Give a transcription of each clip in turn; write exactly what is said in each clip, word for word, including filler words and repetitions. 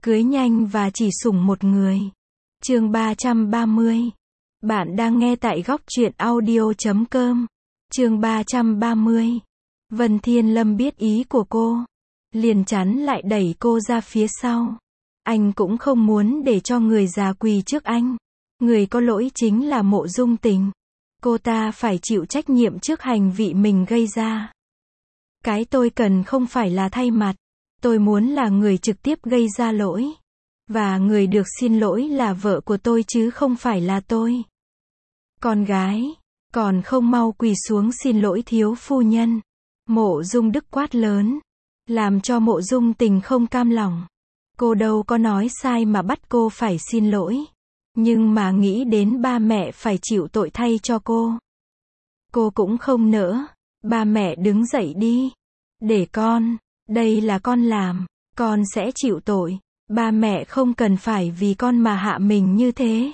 Cưới nhanh và chỉ sủng một người. Chương ba trăm ba mươi. Bạn đang nghe tại góc truyện audio chấm com. Chương ba trăm ba mươi. Vân Thiên Lâm biết ý của cô, liền chắn lại đẩy cô ra phía sau. Anh cũng không muốn để cho người già quỳ trước anh. Người có lỗi chính là Mộ Dung Tình. Cô ta phải chịu trách nhiệm trước hành vi mình gây ra. Cái tôi cần không phải là thay mặt. Tôi muốn là người trực tiếp gây ra lỗi. Và người được xin lỗi là vợ của tôi chứ không phải là tôi. Con gái, còn không mau quỳ xuống xin lỗi thiếu phu nhân. Mộ Dung Đức quát lớn, làm cho Mộ Dung Tình không cam lòng. Cô đâu có nói sai mà bắt cô phải xin lỗi. Nhưng mà nghĩ đến ba mẹ phải chịu tội thay cho cô. Cô cũng không nỡ. Ba mẹ đứng dậy đi. Để con, đây là con làm, con sẽ chịu tội. Ba mẹ không cần phải vì con mà hạ mình như thế.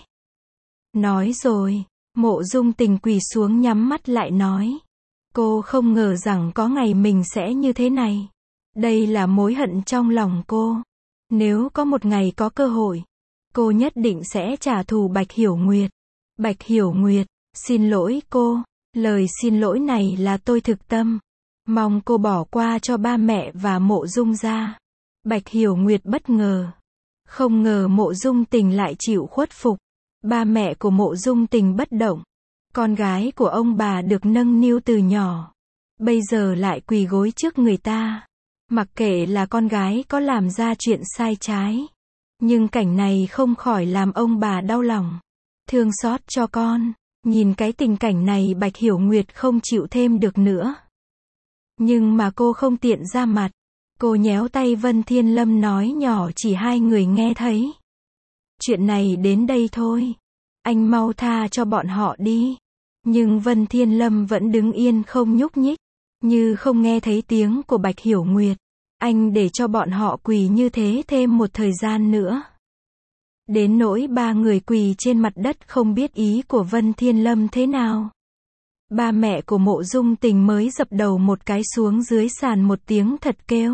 Nói rồi, Mộ Dung Tình quỳ xuống nhắm mắt lại nói. Cô không ngờ rằng có ngày mình sẽ như thế này. Đây là mối hận trong lòng cô. Nếu có một ngày có cơ hội, cô nhất định sẽ trả thù Bạch Hiểu Nguyệt. Bạch Hiểu Nguyệt, xin lỗi cô. Lời xin lỗi này là tôi thực tâm. Mong cô bỏ qua cho ba mẹ và Mộ Dung gia. Bạch Hiểu Nguyệt bất ngờ. Không ngờ Mộ Dung Tình lại chịu khuất phục. Ba mẹ của Mộ Dung Tình bất động. Con gái của ông bà được nâng niu từ nhỏ. Bây giờ lại quỳ gối trước người ta. Mặc kệ là con gái có làm ra chuyện sai trái. Nhưng cảnh này không khỏi làm ông bà đau lòng. Thương xót cho con. Nhìn cái tình cảnh này Bạch Hiểu Nguyệt không chịu thêm được nữa. Nhưng mà cô không tiện ra mặt. Cô nhéo tay Vân Thiên Lâm nói nhỏ chỉ hai người nghe thấy. Chuyện này đến đây thôi. Anh mau tha cho bọn họ đi. Nhưng Vân Thiên Lâm vẫn đứng yên không nhúc nhích. Như không nghe thấy tiếng của Bạch Hiểu Nguyệt. Anh để cho bọn họ quỳ như thế thêm một thời gian nữa. Đến nỗi ba người quỳ trên mặt đất không biết ý của Vân Thiên Lâm thế nào. Ba mẹ của Mộ Dung Tình mới dập đầu một cái xuống dưới sàn một tiếng thật kêu.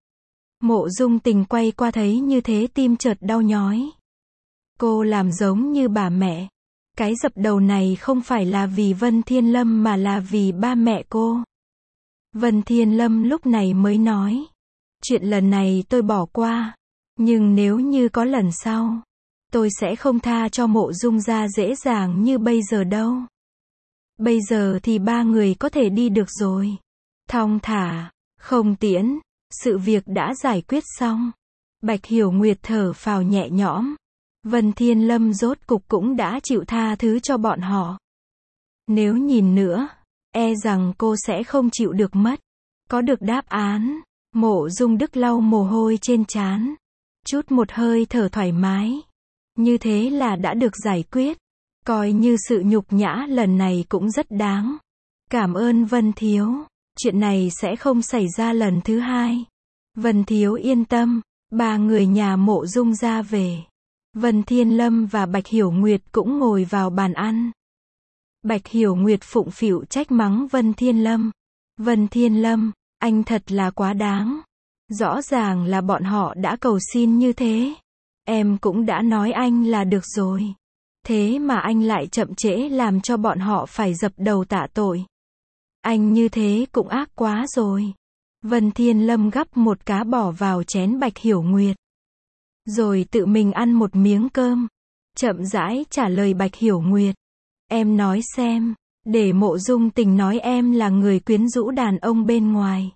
Mộ Dung Tình quay qua thấy như thế tim chợt đau nhói. Cô làm giống như bà mẹ. Cái dập đầu này không phải là vì Vân Thiên Lâm mà là vì ba mẹ cô. Vân Thiên Lâm lúc này mới nói. Chuyện lần này tôi bỏ qua. Nhưng nếu như có lần sau, tôi sẽ không tha cho Mộ Dung gia dễ dàng như bây giờ đâu. Bây giờ thì ba người có thể đi được rồi. Thong thả, không tiễn. Sự việc đã giải quyết xong. Bạch Hiểu Nguyệt thở phào nhẹ nhõm. Vân Thiên Lâm rốt cục cũng đã chịu tha thứ cho bọn họ. Nếu nhìn nữa, e rằng cô sẽ không chịu được mất. Có được đáp án. Mộ Dung Đức lau mồ hôi trên trán. Chút một hơi thở thoải mái. Như thế là đã được giải quyết. Coi như sự nhục nhã lần này cũng rất đáng. Cảm ơn Vân Thiếu. Chuyện này sẽ không xảy ra lần thứ hai. Vân Thiếu yên tâm. Ba người nhà Mộ Dung gia về. Vân Thiên Lâm và Bạch Hiểu Nguyệt cũng ngồi vào bàn ăn. Bạch Hiểu Nguyệt phụng phịu trách mắng Vân Thiên Lâm. Vân Thiên Lâm, anh thật là quá đáng. Rõ ràng là bọn họ đã cầu xin như thế. Em cũng đã nói anh là được rồi. Thế mà anh lại chậm trễ làm cho bọn họ phải dập đầu tạ tội. Anh như thế cũng ác quá rồi. Vân Thiên Lâm gắp một cá bỏ vào chén Bạch Hiểu Nguyệt. Rồi tự mình ăn một miếng cơm. Chậm rãi trả lời Bạch Hiểu Nguyệt. Em nói xem, để Mộ Dung Tình nói em là người quyến rũ đàn ông bên ngoài.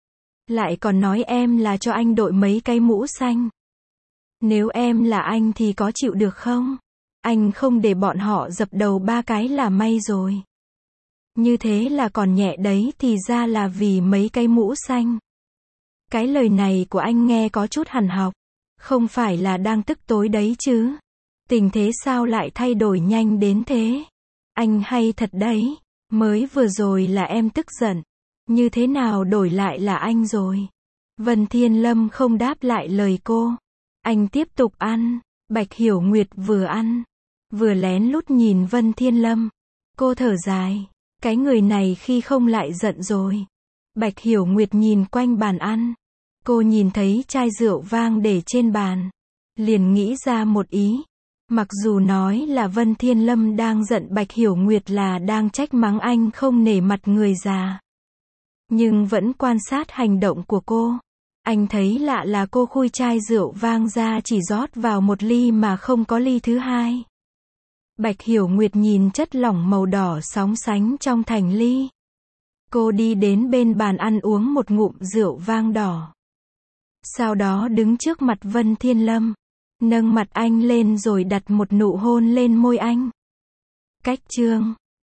Lại còn nói em là cho anh đội mấy cái mũ xanh. Nếu em là anh thì có chịu được không? Anh không để bọn họ dập đầu ba cái là may rồi. Như thế là còn nhẹ đấy, thì ra là vì mấy cái mũ xanh. Cái lời này của anh nghe có chút hằn học. Không phải là đang tức tối đấy chứ. Tình thế sao lại thay đổi nhanh đến thế? Anh hay thật đấy. Mới vừa rồi là em tức giận. Như thế nào đổi lại là anh rồi? Vân Thiên Lâm không đáp lại lời cô. Anh tiếp tục ăn. Bạch Hiểu Nguyệt vừa ăn, vừa lén lút nhìn Vân Thiên Lâm. Cô thở dài. Cái người này khi không lại giận rồi. Bạch Hiểu Nguyệt nhìn quanh bàn ăn. Cô nhìn thấy chai rượu vang để trên bàn. liền nghĩ ra một ý. Mặc dù nói là Vân Thiên Lâm đang giận Bạch Hiểu Nguyệt là đang trách mắng anh không nể mặt người già. Nhưng vẫn quan sát hành động của cô. Anh thấy lạ là cô khui chai rượu vang ra chỉ rót vào một ly mà không có ly thứ hai. Bạch Hiểu Nguyệt nhìn chất lỏng màu đỏ sóng sánh trong thành ly. Cô đi đến bên bàn ăn uống một ngụm rượu vang đỏ. Sau đó đứng trước mặt Vân Thiên Lâm, nâng mặt anh lên rồi đặt một nụ hôn lên môi anh. Cách chương